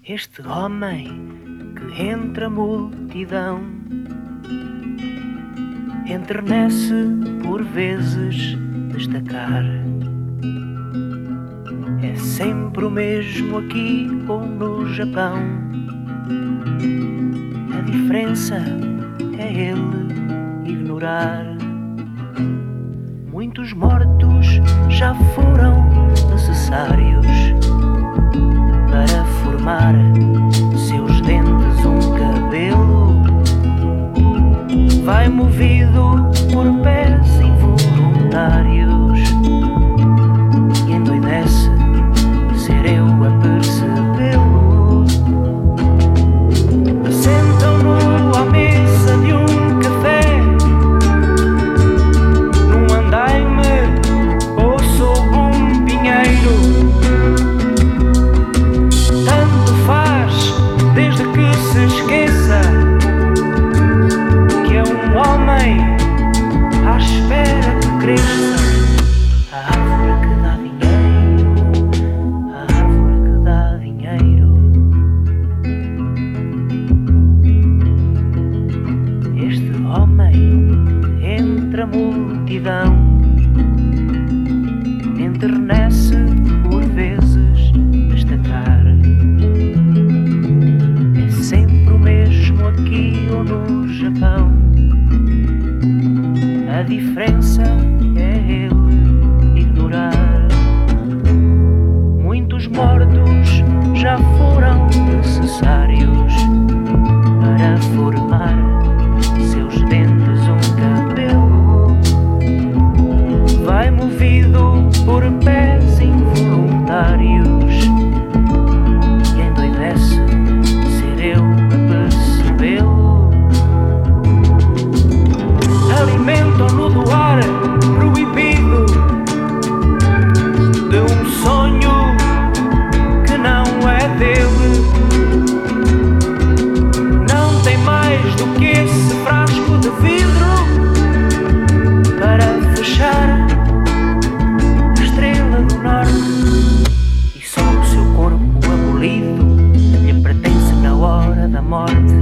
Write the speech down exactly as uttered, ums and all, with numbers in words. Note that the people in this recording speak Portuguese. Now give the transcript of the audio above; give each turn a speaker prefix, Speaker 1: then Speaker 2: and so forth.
Speaker 1: Este homem que entre a multidão enternece por vezes destacar. É sempre o mesmo aqui ou no Japão. A diferença é ele ignorar. Muitos mortos já foram necessários para formar seus dentes um cabelo. Vai movido por pés involuntários e endoidece ser eu a percebê-lo. Sentam-no à mesa de um café, num andaime ou sob um pinheiro. Tanto faz, desde que se esqueça que é um homem à espera que cresça. A árvore que dá dinheiro, a árvore que dá dinheiro. Este homem entre a multidão enternece por vezes destacar. É sempre o mesmo aqui ou no Japão. A diferença é ele ignorar. Muitos mortos já foram necessários para formar seus dentes um cabelo. Vai movido por pés involuntários e endoidece ser eu a percebê-lo. Alimentam-no do ar proibido de um sonho que não é dele. Não tem mais do que esse frasco de vidro para fechar a estrela do norte. E só o seu corpo abolido lhe pertence na hora da morte.